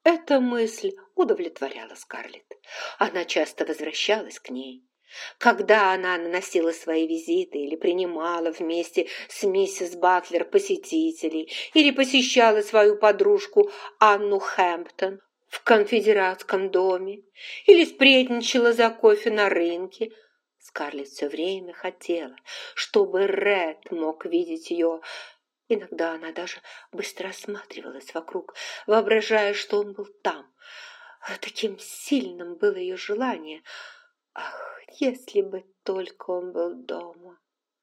Эта мысль удовлетворяла Скарлетт. Она часто возвращалась к ней. Когда она наносила свои визиты или принимала вместе с миссис Батлер посетителей или посещала свою подружку Анну Хэмптон в конфедератском доме или сплетничала за кофе на рынке, Скарлетт все время хотела, чтобы Ред мог видеть ее. Иногда она даже быстро осматривалась вокруг, воображая, что он был там. Таким сильным было ее желание. Ах, если бы только он был дома!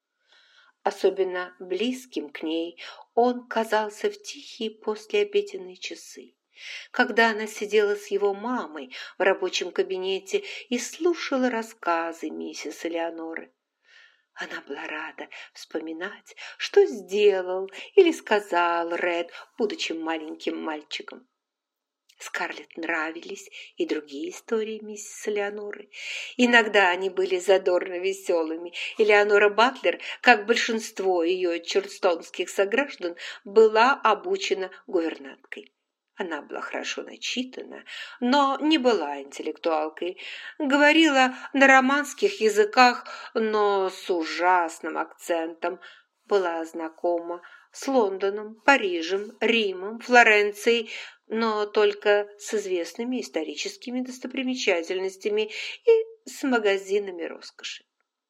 Особенно близким к ней он казался в тихие послеобеденные часы, когда она сидела с его мамой в рабочем кабинете и слушала рассказы миссис Элеоноры. Она была рада вспоминать, что сделал или сказал Ред, будучи маленьким мальчиком. Скарлетт нравились и другие истории миссис Элеоноры. Иногда они были задорно веселыми. Элеонора Батлер, как большинство ее чарльстонских сограждан, была обучена гувернанткой. Она была хорошо начитана, но не была интеллектуалкой. Говорила на романских языках, но с ужасным акцентом. Была знакома с Лондоном, Парижем, Римом, Флоренцией, но только с известными историческими достопримечательностями и с магазинами роскоши.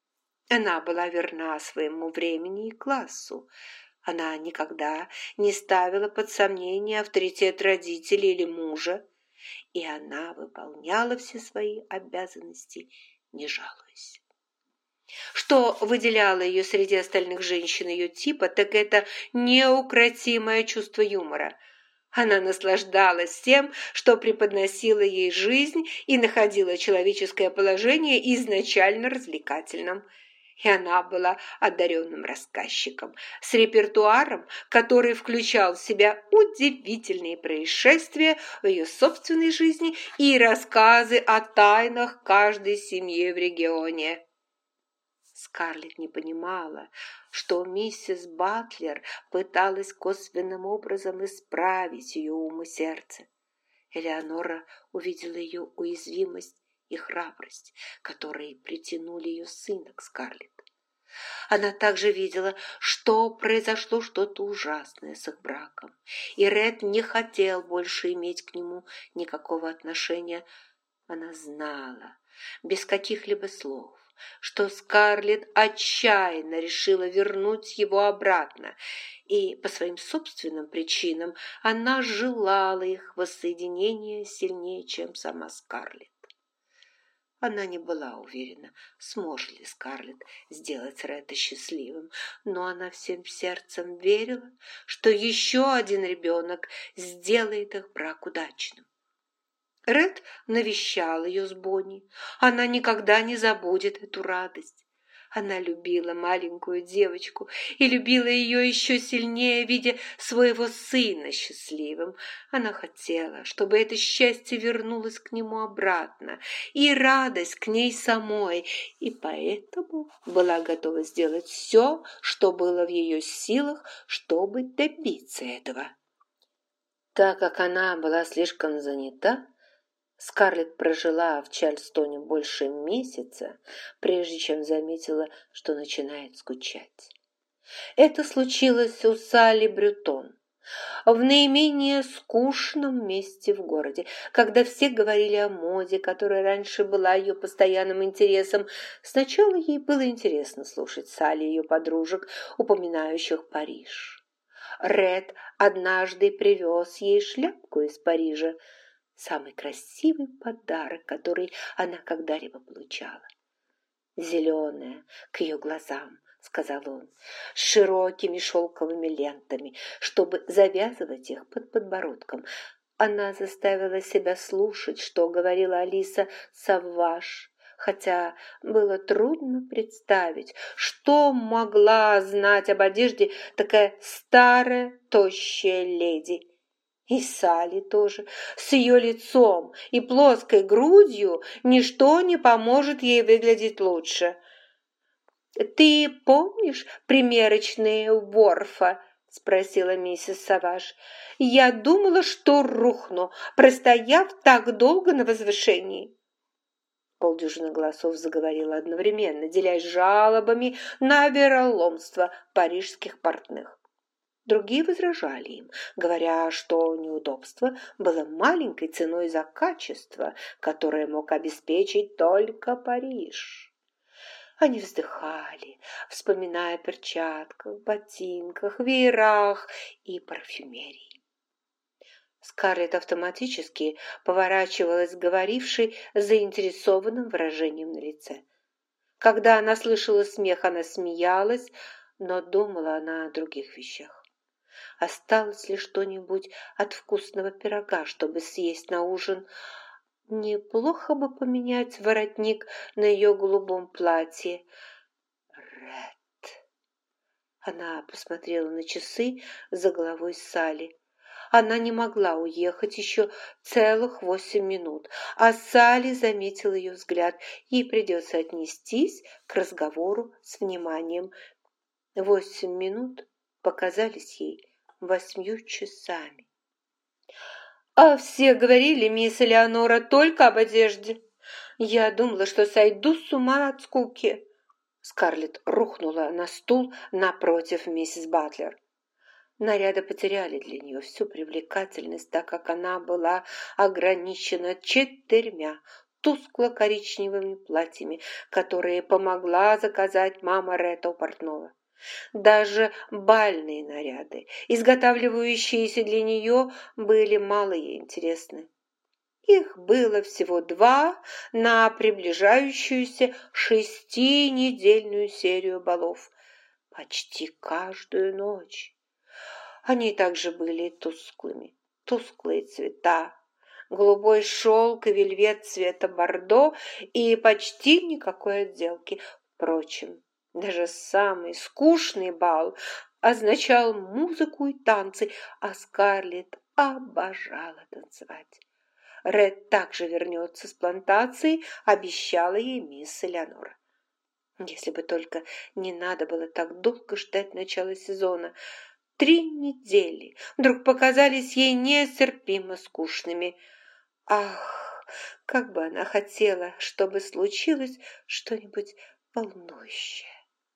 Она была верна своему времени и классу. Она никогда не ставила под сомнение авторитет родителей или мужа, и она выполняла все свои обязанности, не жалуясь. Что выделяло ее среди остальных женщин ее типа, так это неукротимое чувство юмора. Она наслаждалась тем, что преподносила ей жизнь, и находила человеческое положение изначально развлекательным. И она была одаренным рассказчиком, с репертуаром, который включал в себя удивительные происшествия в ее собственной жизни и рассказы о тайнах каждой семьи в регионе. Скарлетт не понимала, что миссис Батлер пыталась косвенным образом исправить ее ум и сердце. Элеонора увидела ее уязвимость и храбрость, которые притянули ее сына к Скарлетт. Она также видела, что произошло что-то ужасное с их браком, и Ред не хотел больше иметь к нему никакого отношения. Она знала, без каких-либо слов, что Скарлетт отчаянно решила вернуть его обратно, и по своим собственным причинам она желала их воссоединения сильнее, чем сама Скарлетт. Она не была уверена, сможет ли Скарлетт сделать Ретта счастливым, но она всем сердцем верила, что еще один ребенок сделает их брак удачным. Ред навещал ее с Бонни. Она никогда не забудет эту радость. Она любила маленькую девочку и любила ее еще сильнее, видя своего сына счастливым. Она хотела, чтобы это счастье вернулось к нему обратно, и радость к ней самой, и поэтому была готова сделать все, что было в ее силах, чтобы добиться этого. Так как она была слишком занята, Скарлетт прожила в Чарльстоне больше месяца, прежде чем заметила, что начинает скучать. Это случилось у Салли Брютон, в наименее скучном месте в городе, когда все говорили о моде, которая раньше была ее постоянным интересом. Сначала ей было интересно слушать Салли и ее подружек, упоминающих Париж. Ред однажды привез ей шляпку из Парижа, самый красивый подарок, который она когда-либо получала. «Зеленая, к ее глазам», — сказал он, «с широкими шелковыми лентами, чтобы завязывать их под подбородком». Она заставила себя слушать, что говорила Алиса Савваш, хотя было трудно представить, что могла знать об одежде такая старая, тощая леди. И Салли тоже. С ее лицом и плоской грудью ничто не поможет ей выглядеть лучше. «Ты помнишь примерочные Ворфа?» – спросила миссис Саваш. «Я думала, что рухну, простояв так долго на возвышении». Полдюжины голосов заговорило одновременно, делясь жалобами на вероломство парижских портных. Другие возражали им, говоря, что неудобство было маленькой ценой за качество, которое мог обеспечить только Париж. Они вздыхали, вспоминая о перчатках, ботинках, веерах и парфюмерии. Скарлетт автоматически поворачивалась к говорившей с заинтересованным выражением на лице. Когда она слышала смех, она смеялась, но думала она о других вещах. Осталось ли что-нибудь от вкусного пирога, чтобы съесть на ужин? Неплохо бы поменять воротник на ее голубом платье. Ред. Она посмотрела на часы за головой Салли. Она не могла уехать еще целых 8 минут, а Салли заметила ее взгляд. Ей придется отнестись к разговору с вниманием. 8 минут показались ей 8 часами. «А все говорили, мисс Элеонора, только об одежде. Я думала, что сойду с ума от скуки». Скарлетт рухнула на стул напротив миссис Батлер. Наряды потеряли для нее всю привлекательность, так как она была ограничена 4 тускло-коричневыми платьями, которые помогла заказать мама Ретта у портного. Даже бальные наряды, изготавливающиеся для нее, были мало ей интересны. Их было всего 2 на приближающуюся 6-недельную серию балов. Почти каждую ночь. Они также были тусклыми. Тусклые цвета, голубой шелк и вельвет цвета бордо и почти никакой отделки. Впрочем, даже самый скучный бал означал музыку и танцы, а Скарлетт обожала танцевать. Ред также вернется с плантации, обещала ей мисс Элеонора. Если бы только не надо было так долго ждать начала сезона. 3 недели вдруг показались ей нестерпимо скучными. Ах, как бы она хотела, чтобы случилось что-нибудь волнующее.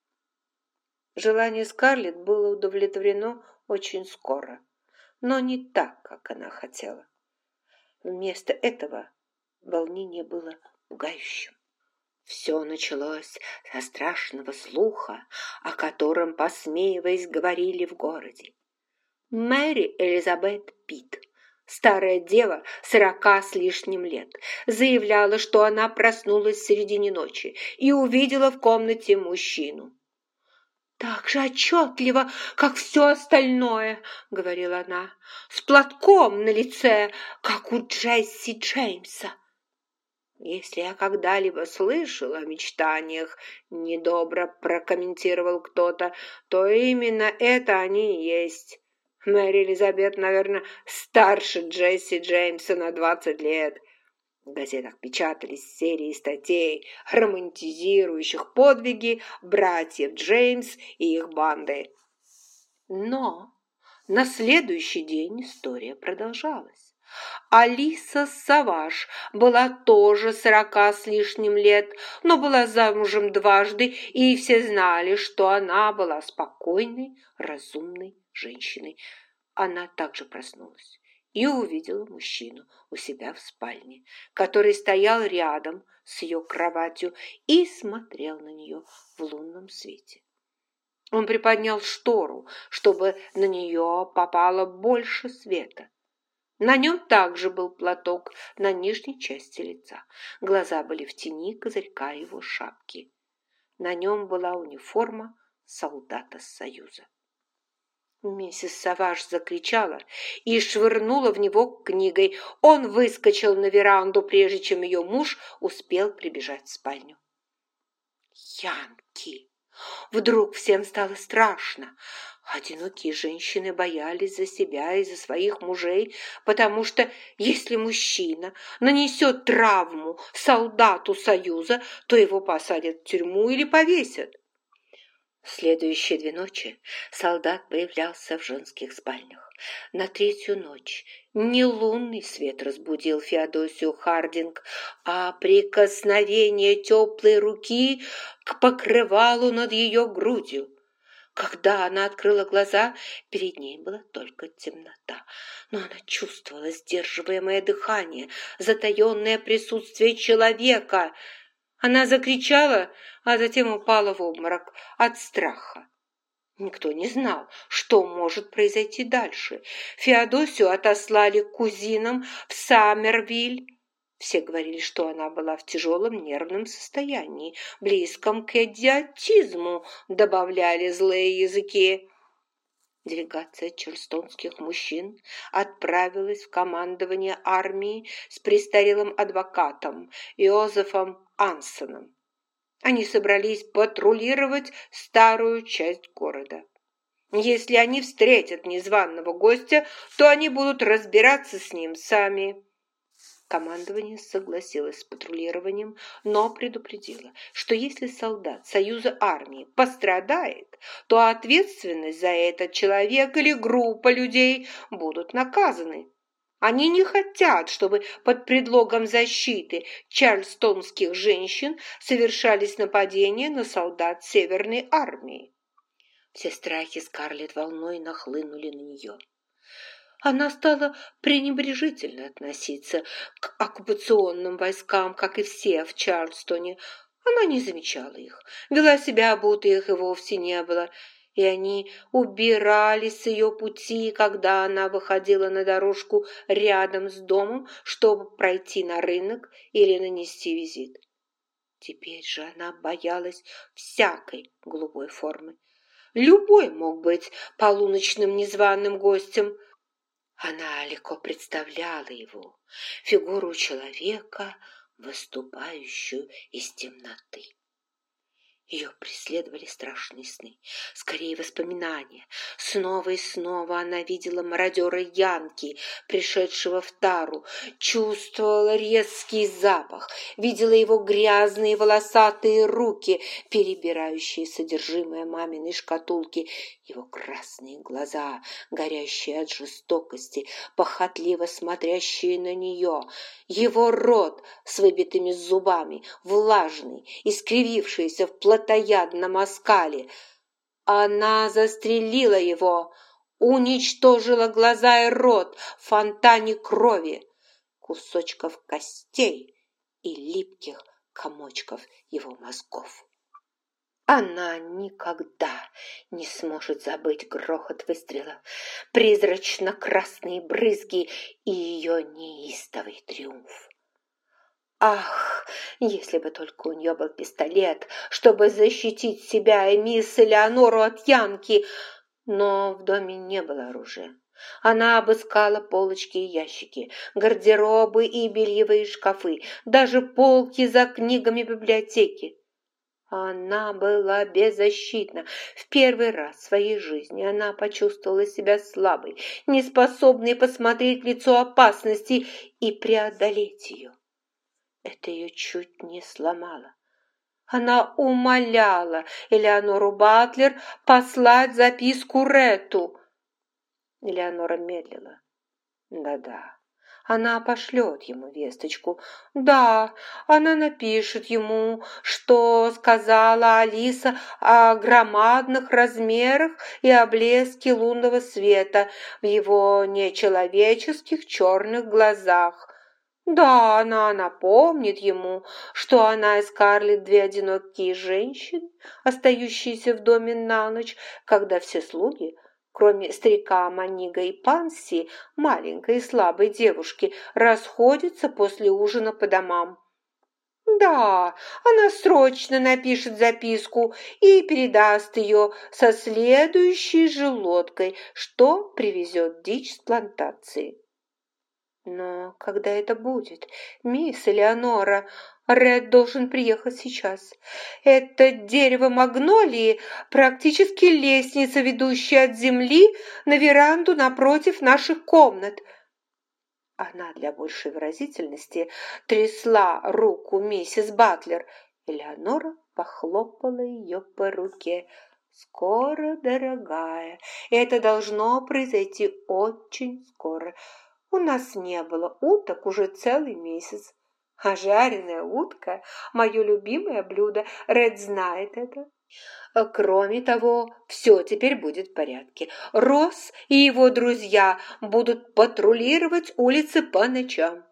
Желание Скарлетт было удовлетворено очень скоро, но не так, как она хотела. Вместо этого волнение было пугающим. Все началось со страшного слуха, о котором, посмеиваясь, говорили в городе. Мэри Элизабет Питт, старая дева 40 с лишним лет, заявляла, что она проснулась в середине ночи и увидела в комнате мужчину. «Так же отчетливо, как все остальное», — говорила она, — «с платком на лице, как у Джесси Джеймса». «Если я когда-либо слышал о мечтаниях, — недобро прокомментировал кто-то, — то именно это они и есть. Мэри Элизабет, наверное, старше Джесси Джеймса на 20 лет». В газетах печатались серии статей, романтизирующих подвиги братьев Джеймс и их банды. Но на следующий день история продолжалась. Алиса Саваш была тоже 40 с лишним лет, но была замужем дважды, и все знали, что она была спокойной, разумной женщиной. Она также проснулась и увидела мужчину у себя в спальне, который стоял рядом с ее кроватью и смотрел на нее в лунном свете. Он приподнял штору, чтобы на нее попало больше света. На нем также был платок на нижней части лица. Глаза были в тени козырька его шапки. На нем была униформа солдата Союза. Миссис Саваш закричала и швырнула в него книгой. Он выскочил на веранду, прежде чем ее муж успел прибежать в спальню. Янки! Вдруг всем стало страшно. Одинокие женщины боялись за себя и за своих мужей, потому что если мужчина нанесет травму солдату Союза, то его посадят в тюрьму или повесят. Следующие 2 ночи солдат появлялся в женских спальнях. На 3-ю ночь не лунный свет разбудил Феодосию Хардинг, а прикосновение теплой руки к покрывалу над ее грудью. Когда она открыла глаза, перед ней была только темнота, но она чувствовала сдерживаемое дыхание, затаенное присутствие человека. Она закричала, а затем упала в обморок от страха. Никто не знал, что может произойти дальше. Феодосию отослали к кузинам в Саммервиль. Все говорили, что она была в тяжелом нервном состоянии, близком к идиотизму, добавляли злые языки. Делегация чарльстонских мужчин отправилась в командование армии с престарелым адвокатом Иозефом Ансоном. Они собрались патрулировать старую часть города. Если они встретят незваного гостя, то они будут разбираться с ним сами. Командование согласилось с патрулированием, но предупредило, что если солдат Союза армии пострадает, то ответственность за этот человек или группа людей будут наказаны. Они не хотят, чтобы под предлогом защиты чарльстонских женщин совершались нападения на солдат Северной армии. Все страхи Скарлетт волной нахлынули на нее. Она стала пренебрежительно относиться к оккупационным войскам, как и все в Чарльстоне. Она не замечала их, вела себя, будто их и вовсе не было, и они убирались с ее пути, когда она выходила на дорожку рядом с домом, чтобы пройти на рынок или нанести визит. Теперь же она боялась всякой голубой формы. Любой мог быть полуночным незваным гостем. Она легко представляла его, фигуру человека, выступающую из темноты. Ее преследовали страшные сны, скорее воспоминания. Снова и снова она видела мародера Янки, пришедшего в тару, чувствовала резкий запах, видела его грязные волосатые руки, перебирающие содержимое маминой шкатулки, его красные глаза, горящие от жестокости, похотливо смотрящие на нее, его рот с выбитыми зубами, влажный, искривившийся в плотоядном оскале. Она застрелила его, уничтожила глаза и рот в фонтане крови, кусочков костей и липких комочков его мозгов. Она никогда не сможет забыть грохот выстрела, призрачно-красные брызги и ее неистовый триумф. Ах, если бы только у нее был пистолет, чтобы защитить себя и мисс Элеонору от Янки, но в доме не было оружия. Она обыскала полочки и ящики, гардеробы и бельевые шкафы, даже полки за книгами библиотеки. Она была беззащитна. В первый раз в своей жизни она почувствовала себя слабой, неспособной посмотреть в лицо опасности и преодолеть ее. Это ее чуть не сломало. Она умоляла Элеонору Батлер послать записку Ретту. Элеонора медлила. Да-да. Она пошлет ему весточку. Да, она напишет ему, что сказала Алиса о громадных размерах и о блеске лунного света в его нечеловеческих черных глазах. Да, она напомнит ему, что она и Скарлетт две одинокие женщины, остающиеся в доме на ночь, когда все слуги, кроме старика Манига и Панси, маленькой и слабой девушки, расходятся после ужина по домам. Да, она срочно напишет записку и передаст ее со следующей же лодкой, что привезет дичь с плантации. Но когда это будет, мисс Элеонора? Ред должен приехать сейчас. Это дерево магнолии практически лестница, ведущая от земли на веранду напротив наших комнат. Она для большей выразительности трясла руку миссис Батлер. Элеонора похлопала ее по руке. «Скоро, дорогая, это должно произойти очень скоро. У нас не было уток уже целый месяц. А жареная утка – мое любимое блюдо, Ред знает это. Кроме того, все теперь будет в порядке. Росс и его друзья будут патрулировать улицы по ночам».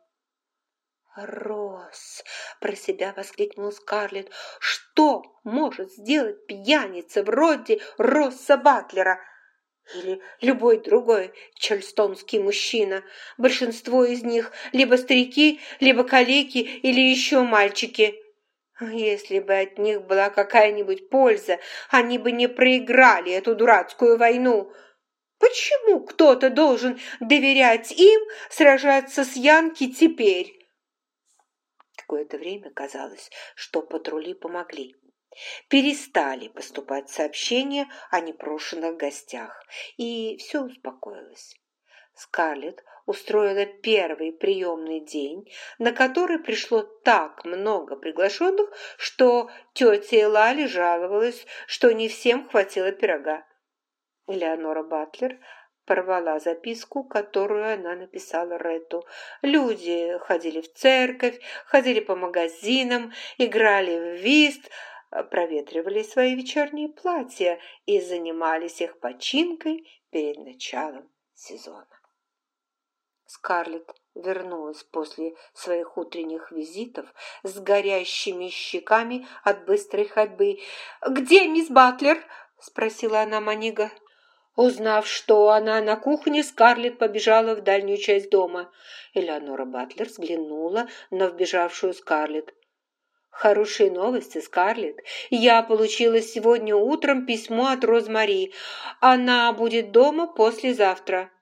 «Росс!» – про себя воскликнула Скарлетт. «Что может сделать пьяница вроде Росса Батлера или любой другой чарльстонский мужчина? Большинство из них либо старики, либо калеки или еще мальчики. Если бы от них была какая-нибудь польза, они бы не проиграли эту дурацкую войну. Почему кто-то должен доверять им сражаться с Янки теперь?» Какое-то время казалось, что патрули помогли. Перестали поступать сообщения о непрошенных гостях, и все успокоилось. Скарлетт устроила первый приемный день, на который пришло так много приглашенных, что тетя Элали жаловалась, что не всем хватило пирога. Элеонора Батлер порвала записку, которую она написала Ретту. Люди ходили в церковь, ходили по магазинам, играли в вист, проветривали свои вечерние платья и занимались их починкой перед началом сезона. Скарлетт вернулась после своих утренних визитов с горящими щеками от быстрой ходьбы. «Где мисс Батлер?» – спросила она Манига. Узнав, что она на кухне, Скарлетт побежала в дальнюю часть дома. Элеонора Батлер взглянула на вбежавшую Скарлетт. «Хорошие новости, Скарлетт. Я получила сегодня утром письмо от Розмари. Она будет дома послезавтра».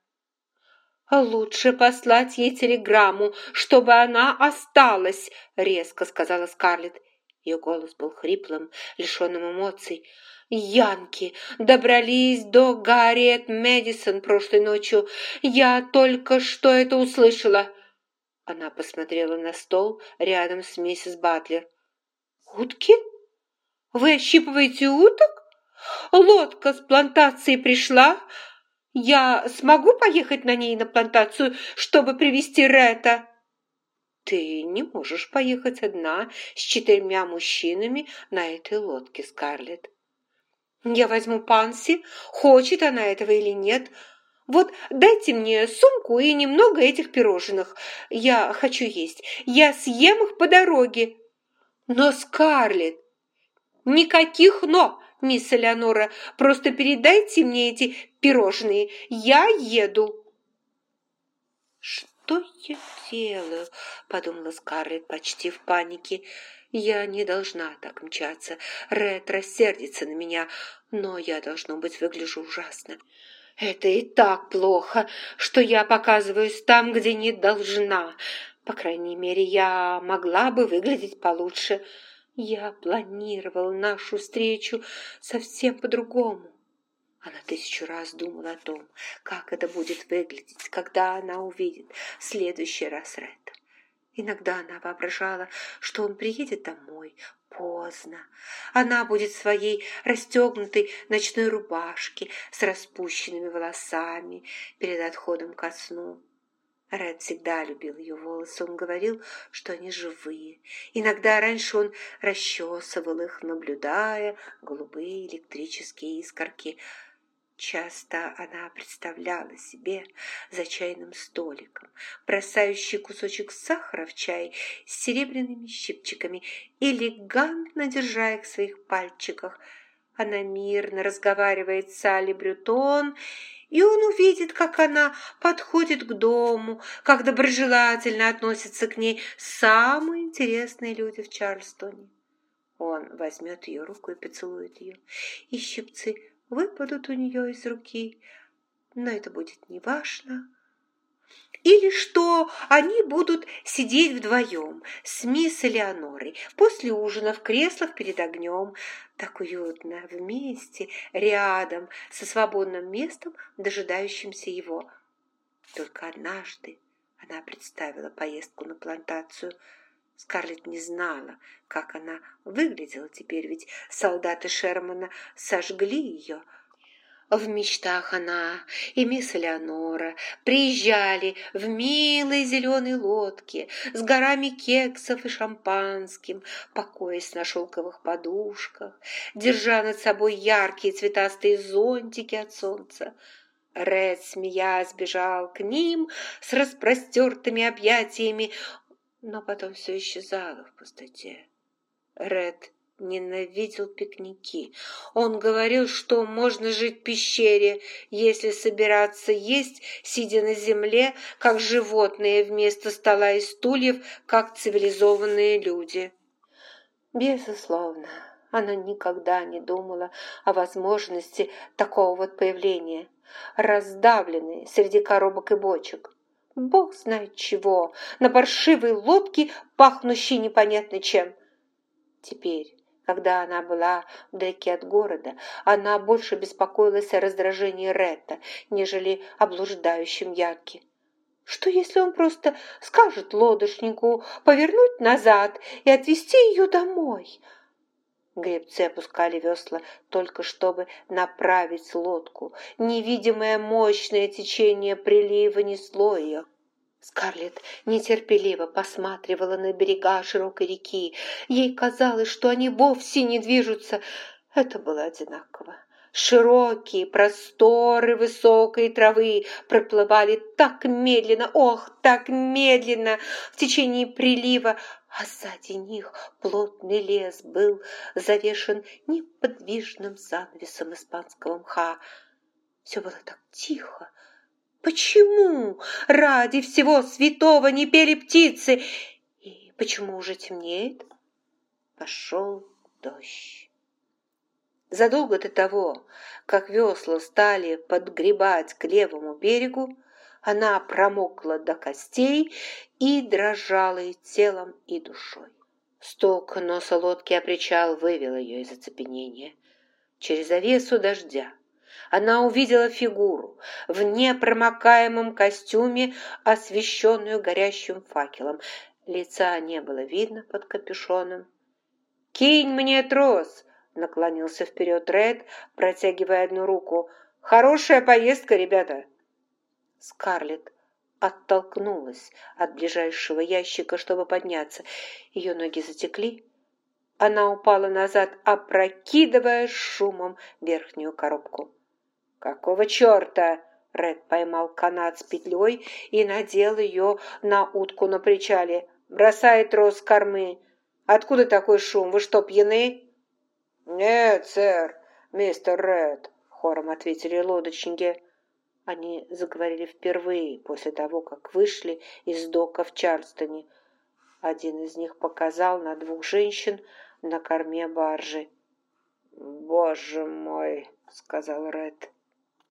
«Лучше послать ей телеграмму, чтобы она осталась», — резко сказала Скарлетт. Ее голос был хриплым, лишенным эмоций. «Янки добрались до Гарриет Мэдисон прошлой ночью. Я только что это услышала». Она посмотрела на стол рядом с миссис Батлер. «Утки? Вы ощипываете уток? Лодка с плантации пришла. Я смогу поехать на ней на плантацию, чтобы привезти Ретта?» «Ты не можешь поехать одна с 4 мужчинами на этой лодке, Скарлетт». «Я возьму Панси, хочет она этого или нет. Вот дайте мне сумку и немного этих пирожных. Я хочу есть. Я съем их по дороге». «Но, Скарлетт...» «Никаких «но», мисс Элеонора. Просто передайте мне эти пирожные. Я еду». «Что я делаю?» – подумала Скарлетт почти в панике. «Я не должна так мчаться. Ред рассердится на меня, но я, должно быть, выгляжу ужасно. Это и так плохо, что я показываюсь там, где не должна. По крайней мере, я могла бы выглядеть получше. Я планировала нашу встречу совсем по-другому». Она 1000 раз думала о том, как это будет выглядеть, когда она увидит в следующий раз Ретта. Иногда она воображала, что он приедет домой поздно. Она будет в своей расстегнутой ночной рубашке с распущенными волосами перед отходом ко сну. Ред всегда любил ее волосы, он говорил, что они живые. Иногда раньше он расчесывал их, наблюдая голубые электрические искорки. Часто она представляла себе за чайным столиком, бросающий кусочек сахара в чай с серебряными щипчиками, элегантно держа их в своих пальчиках. Она мирно разговаривает с Салли Брютон, и он увидит, как она подходит к дому, как доброжелательно относятся к ней самые интересные люди в Чарльстоне. Он возьмет ее руку и поцелует ее, и щипцы выпадут у нее из руки, но это будет неважно. Или что они будут сидеть вдвоем с мисс Элеонорой после ужина в креслах перед огнем, так уютно, вместе, рядом, со свободным местом, дожидающимся его. Только однажды она представила поездку на плантацию Скарлетт не знала, как она выглядела теперь, ведь солдаты Шермана сожгли ее. В мечтах она и мисс Элеонора приезжали в милой зеленой лодке с горами кексов и шампанским, покоясь на шелковых подушках, держа над собой яркие цветастые зонтики от солнца. Ред, смеясь, бежал к ним с распростертыми объятиями, но потом все исчезало в пустоте. Ред ненавидел пикники. Он говорил, что можно жить в пещере, если собираться есть, сидя на земле, как животные, вместо стола и стульев, как цивилизованные люди. Безусловно, она никогда не думала о возможности такого вот появления, раздавленной среди коробок и бочек. Бог знает чего, на паршивой лодке, пахнущей непонятно чем. Теперь, когда она была вдалеке от города, она больше беспокоилась о раздражении Ретта, нежели о блуждающем Янке. Что, если он просто скажет лодочнику повернуть назад и отвезти ее домой? Гребцы опускали весла только чтобы направить лодку. Невидимое мощное течение прилива несло ее. Скарлетт нетерпеливо посматривала на берега широкой реки. Ей казалось, что они вовсе не движутся. Это было одинаково. Широкие просторы высокой травы проплывали так медленно, ох, так медленно в течение прилива, а сзади них плотный лес был завешен неподвижным занавесом испанского мха. Все было так тихо. Почему ради всего святого не пели птицы? И почему уже темнеет? Пошел дождь. Задолго до того, как весла стали подгребать к левому берегу, она промокла до костей и дрожала и телом, и душой. Стук носа лодки о причал вывел ее из оцепенения. Через завесу дождя она увидела фигуру в непромокаемом костюме, освещенную горящим факелом. Лица не было видно под капюшоном. «Кинь мне трос!» — наклонился вперед Ред, протягивая одну руку. «Хорошая поездка, ребята!» Скарлетт оттолкнулась от ближайшего ящика, чтобы подняться. Ее ноги затекли. Она упала назад, опрокидывая шумом верхнюю коробку. «Какого черта?» Ред поймал канат с петлей и надел ее на утку на причале. «Бросай трос с кормы. Откуда такой шум? Вы что, пьяны?» «Нет, сэр, мистер Ред», — хором ответили лодочники. Они заговорили впервые после того, как вышли из дока в Чарльстоне. Один из них показал на двух женщин на корме баржи. «Боже мой!» — сказал Ред.